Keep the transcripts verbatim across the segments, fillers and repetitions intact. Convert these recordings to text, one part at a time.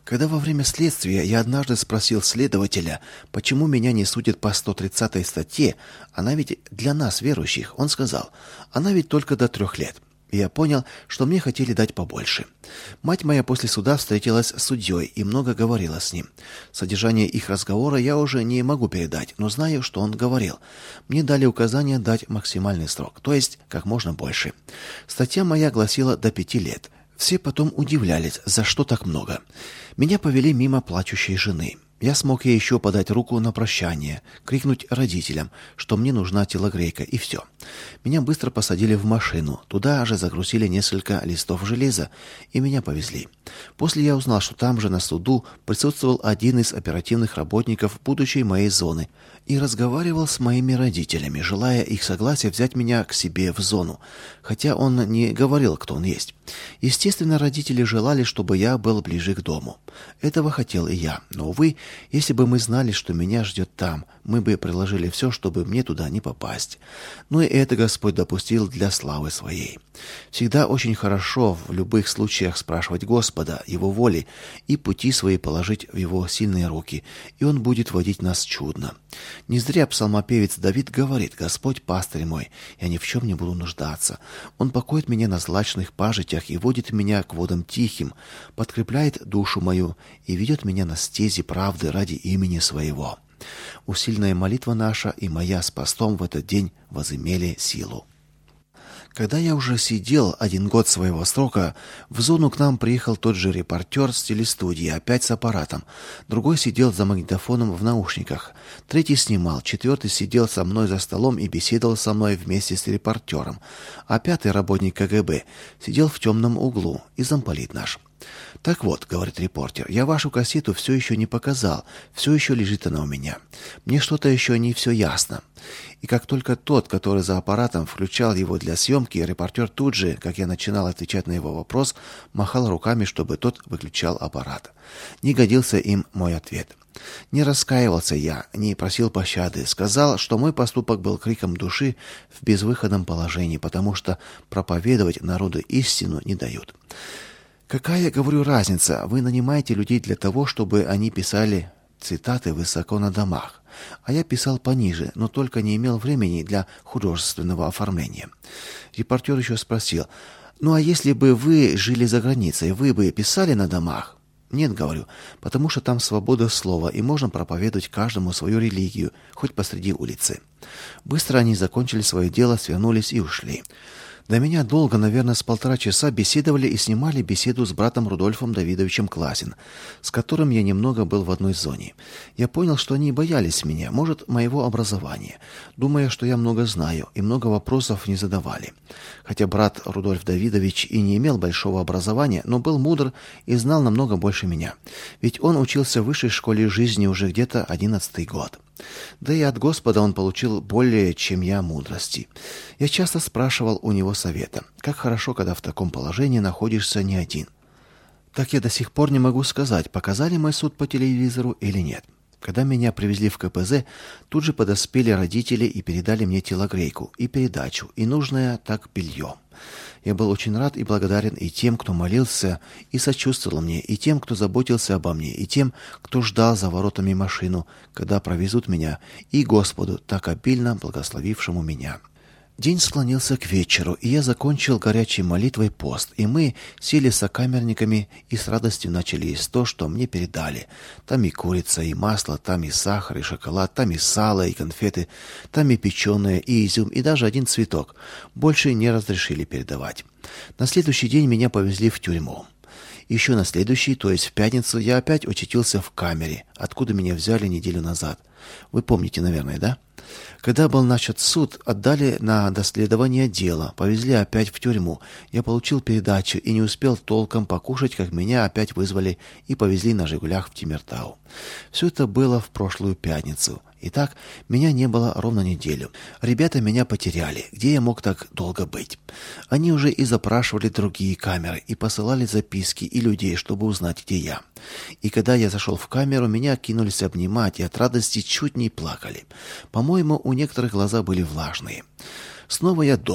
Когда во время следствия я однажды спросил следователя, почему меня не судят по сто тридцатой статье, она ведь для нас, верующих, он сказал, она ведь только до трех лет. И я понял, что мне хотели дать побольше. Мать моя после суда встретилась с судьей и много говорила с ним. Содержание их разговора я уже не могу передать, но знаю, что он говорил. Мне дали указание дать максимальный срок, то есть как можно больше. Статья моя гласила до пяти лет. Все потом удивлялись, за что так много. Меня повели мимо плачущей жены. Я смог ей еще подать руку на прощание, крикнуть родителям, что мне нужна телогрейка, и все. Меня быстро посадили в машину, туда же загрузили несколько листов железа, и меня повезли. После я узнал, что там же на суду присутствовал один из оперативных работников будущей моей зоны и разговаривал с моими родителями, желая их согласия взять меня к себе в зону, хотя он не говорил, кто он есть. Естественно, родители желали, чтобы я был ближе к дому. Этого хотел и я, но, увы, если бы мы знали, что меня ждет там, мы бы приложили все, чтобы мне туда не попасть. Но и это Господь допустил для славы своей. Всегда очень хорошо в любых случаях спрашивать Господа, Его воли, и пути свои положить в Его сильные руки, и Он будет водить нас чудно. Не зря псалмопевец Давид говорит: «Господь пастырь мой, я ни в чем не буду нуждаться. Он покоит меня на злачных пажитях и водит меня к водам тихим, подкрепляет душу мою и ведет меня на стези правды ради имени своего». Усильная молитва наша и моя с постом в этот день возымели силу. Когда я уже сидел один год своего срока, в зону к нам приехал тот же репортер с телестудии, опять с аппаратом. Другой сидел за магнитофоном в наушниках. Третий снимал, четвертый сидел со мной за столом и беседовал со мной вместе с репортером. А пятый работник ка гэ бэ сидел в темном углу, и замполит наш. «Так вот, — говорит репортер, — я вашу кассету все еще не показал, все еще лежит она у меня. Мне что-то еще не все ясно». И как только тот, который за аппаратом, включал его для съемки, репортер тут же, как я начинал отвечать на его вопрос, махал руками, чтобы тот выключал аппарат. Не годился им мой ответ. Не раскаивался я, не просил пощады, сказал, что мой поступок был криком души в безвыходном положении, потому что проповедовать народу истину не дают. Какая, говорю, разница? Вы нанимаете людей для того, чтобы они писали цитаты высоко на домах. А я писал пониже, но только не имел времени для художественного оформления. Репортер еще спросил: «Ну а если бы вы жили за границей, вы бы писали на домах?» «Нет, — говорю, — потому что там свобода слова, и можно проповедовать каждому свою религию, хоть посреди улицы». Быстро они закончили свое дело, свернулись и ушли. До меня долго, наверное, с полтора часа беседовали и снимали беседу с братом Рудольфом Давидовичем Класин, с которым я немного был в одной зоне. Я понял, что они боялись меня, может, моего образования, думая, что я много знаю, и много вопросов не задавали. Хотя брат Рудольф Давидович и не имел большого образования, но был мудр и знал намного больше меня. Ведь он учился в высшей школе жизни уже где-то одиннадцатый год. Да и от Господа он получил более, чем я, мудрости. Я часто спрашивал у него совета. Как хорошо, когда в таком положении находишься не один. Так я до сих пор не могу сказать, показали мой суд по телевизору или нет. Когда меня привезли в ка пэ зэ, тут же подоспели родители и передали мне телогрейку, и передачу, и нужное так белье. Я был очень рад и благодарен и тем, кто молился и сочувствовал мне, и тем, кто заботился обо мне, и тем, кто ждал за воротами машину, когда провезут меня, и Господу, так обильно благословившему меня. День склонился к вечеру, и я закончил горячей молитвой пост, и мы сели с сокамерниками и с радостью начали есть то, что мне передали. Там и курица, и масло, там и сахар, и шоколад, там и сало, и конфеты, там и печеное, и изюм, и даже один цветок. Больше не разрешили передавать. На следующий день меня повезли в тюрьму. Еще на следующий, то есть в пятницу, я опять очутился в камере, откуда меня взяли неделю назад. Вы помните, наверное, да? Когда был начат суд, отдали на доследование дела, повезли опять в тюрьму. Я получил передачу и не успел толком покушать, как меня опять вызвали и повезли на «Жигулях» в Тимиртау. Все это было в прошлую пятницу. Итак, меня не было ровно неделю. Ребята меня потеряли. Где я мог так долго быть? Они уже и запрашивали другие камеры, и посылали записки и людей, чтобы узнать, где я. И когда я зашел в камеру, меня кинулись обнимать, и от радости чуть не плакали. По-моему, у некоторых глаза были влажные. Снова я дома,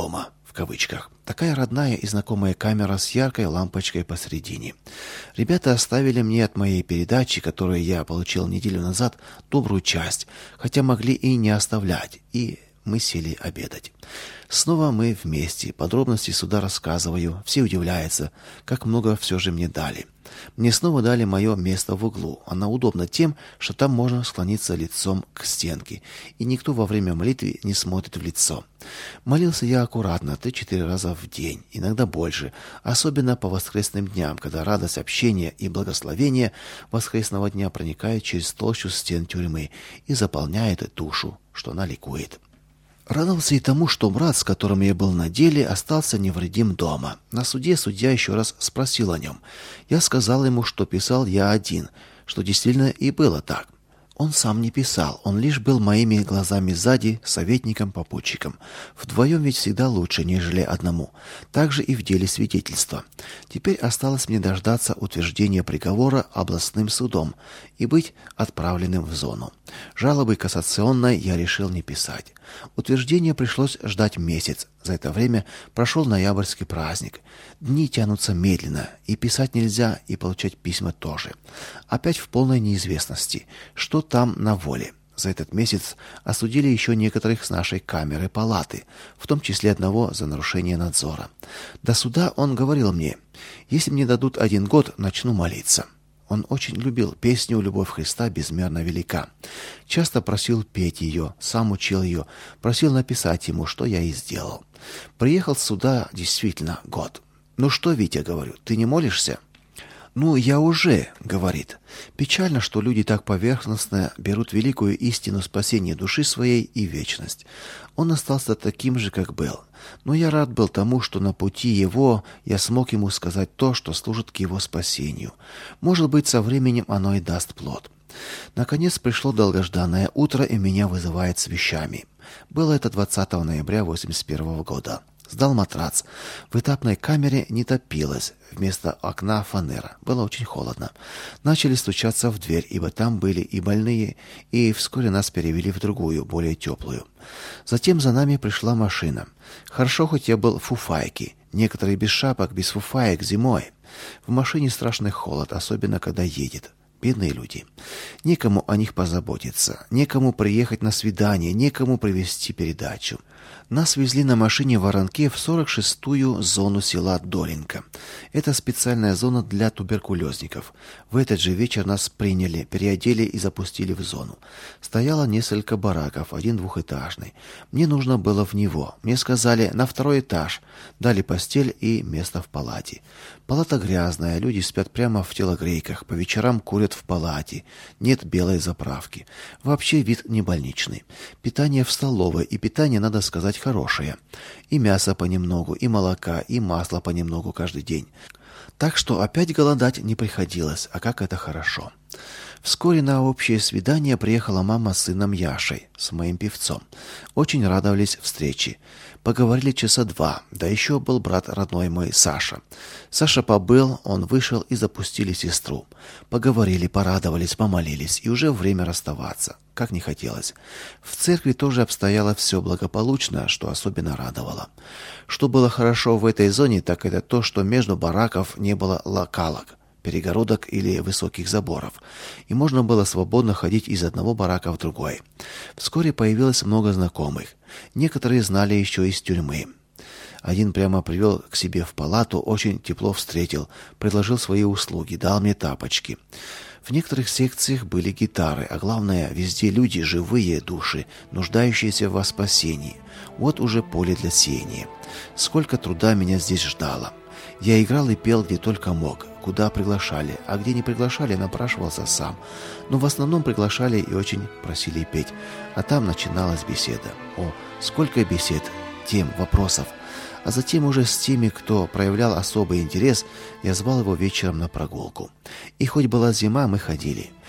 в кавычках. Такая родная и знакомая камера с яркой лампочкой посередине. Ребята оставили мне от моей передачи, которую я получил неделю назад, добрую часть, хотя могли и не оставлять, и мы сели обедать. Снова мы вместе. Подробности сюда рассказываю. Все удивляются, как много все же мне дали. Мне снова дали мое место в углу. Оно удобно тем, что там можно склониться лицом к стенке, и никто во время молитвы не смотрит в лицо. Молился я аккуратно, три-четыре раза в день, иногда больше, особенно по воскресным дням, когда радость общения и благословения воскресного дня проникает через толщу стен тюрьмы и заполняет душу, что она ликует. Радовался и тому, что брат, с которым я был на деле, остался невредим дома. На суде судья еще раз спросил о нем. Я сказал ему, что писал я один, что действительно и было так. Он сам не писал, он лишь был моими глазами сзади, советником-попутчиком. Вдвоем ведь всегда лучше, нежели одному. Так же и в деле свидетельства. Теперь осталось мне дождаться утверждения приговора областным судом и быть отправленным в зону. Жалобы кассационной я решил не писать. Утверждение пришлось ждать месяц. За это время прошел ноябрьский праздник. Дни тянутся медленно, и писать нельзя, и получать письма тоже. Опять в полной неизвестности, что там на воле. За этот месяц осудили еще некоторых с нашей камеры палаты, в том числе одного за нарушение надзора. До суда он говорил мне: если мне дадут один год, начну молиться. Он очень любил песню «Любовь Христа безмерно велика». Часто просил петь ее, сам учил ее, просил написать ему, что я и сделал. Приехал сюда действительно год. «Ну что, Витя, — говорю, — ты не молишься?» «Ну, я уже, — говорит. Печально, что люди так поверхностно берут великую истину спасения души своей и вечность. Он остался таким же, как был. Но я рад был тому, что на пути его я смог ему сказать то, что служит к его спасению. Может быть, со временем оно и даст плод». Наконец пришло долгожданное утро, и меня вызывает с вещами. Было это двадцатого ноября восемьдесят первого года. Сдал матрац. В этапной камере не топилось. Вместо окна фанера. Было очень холодно. Начали стучаться в дверь, ибо там были и больные, и вскоре нас перевели в другую, более теплую. Затем за нами пришла машина. Хорошо, хоть я был в фуфайке. Некоторые без шапок, без фуфаек зимой. В машине страшный холод, особенно когда едет. Бедные люди. Некому о них позаботиться, некому приехать на свидание, некому привезти передачу. Нас везли на машине в воронке в сорок шестую зону села Долинка. Это специальная зона для туберкулезников. В этот же вечер нас приняли, переодели и запустили в зону. Стояло несколько бараков, один двухэтажный. Мне нужно было в него. Мне сказали: на второй этаж. Дали постель и место в палате. Палата грязная, люди спят прямо в телогрейках, по вечерам курят в палате. Нет белой заправки. Вообще вид не больничный. Питание в столовой, и питание, надо сказать, хорошее. И мяса понемногу, и молока, и масла понемногу каждый день. Так что опять голодать не приходилось, а как это хорошо. Вскоре на общее свидание приехала мама с сыном Яшей, с моим певцом. Очень радовались встрече. Поговорили часа два, да еще был брат родной мой Саша. Саша побыл, он вышел, и запустили сестру. Поговорили, порадовались, помолились, и уже время расставаться, как не хотелось. В церкви тоже обстояло все благополучно, что особенно радовало. Что было хорошо в этой зоне, так это то, что между бараков не было локалок, перегородок или высоких заборов, и можно было свободно ходить из одного барака в другой. Вскоре появилось много знакомых. Некоторые знали еще из тюрьмы. Один прямо привел к себе в палату, очень тепло встретил, предложил свои услуги, дал мне тапочки. В некоторых секциях были гитары, а главное, везде люди, живые души, нуждающиеся во спасении. Вот уже поле для сеяния. Сколько труда меня здесь ждало. Я играл и пел где только мог, куда приглашали, а где не приглашали, напрашивался сам. Но в основном приглашали и очень просили петь, а там начиналась беседа. О, сколько бесед, тем, вопросов. А затем уже с теми, кто проявлял особый интерес, я звал его вечером на прогулку. И хоть была зима, мы ходили.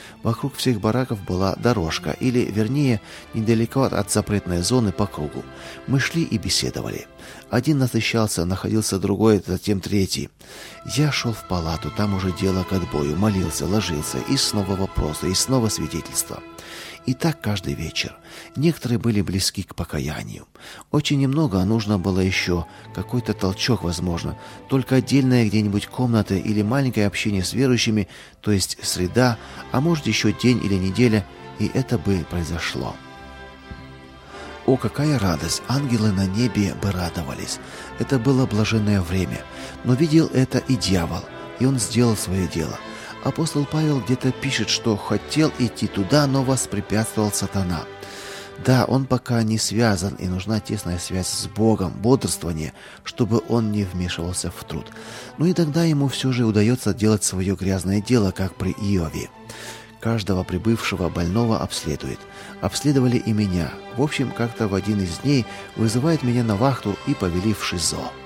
Вокруг всех бараков была дорожка, или, вернее, недалеко от запретной зоны по кругу. Мы шли и беседовали. Один насыщался, находился другой, затем третий. Я шел в палату, там уже дело к отбою, молился, ложился, и снова вопросы, и снова свидетельства. И так каждый вечер. Некоторые были близки к покаянию. Очень немного, а нужно было еще какой-то толчок, возможно. Только отдельная где-нибудь комната или маленькое общение с верующими, то есть среда, а может еще день или неделя, и это бы произошло. О, какая радость! Ангелы на небе бы радовались. Это было блаженное время. Но видел это и дьявол, и он сделал свое дело. Апостол Павел где-то пишет, что хотел идти туда, но воспрепятствовал сатана. Да, он пока не связан, и нужна тесная связь с Богом, бодрствование, чтобы он не вмешивался в труд. Но и тогда ему все же удается делать свое грязное дело, как при Иове. Каждого прибывшего больного обследует. Обследовали и меня. В общем, как-то в один из дней вызывает меня на вахту и повели в ШИЗО.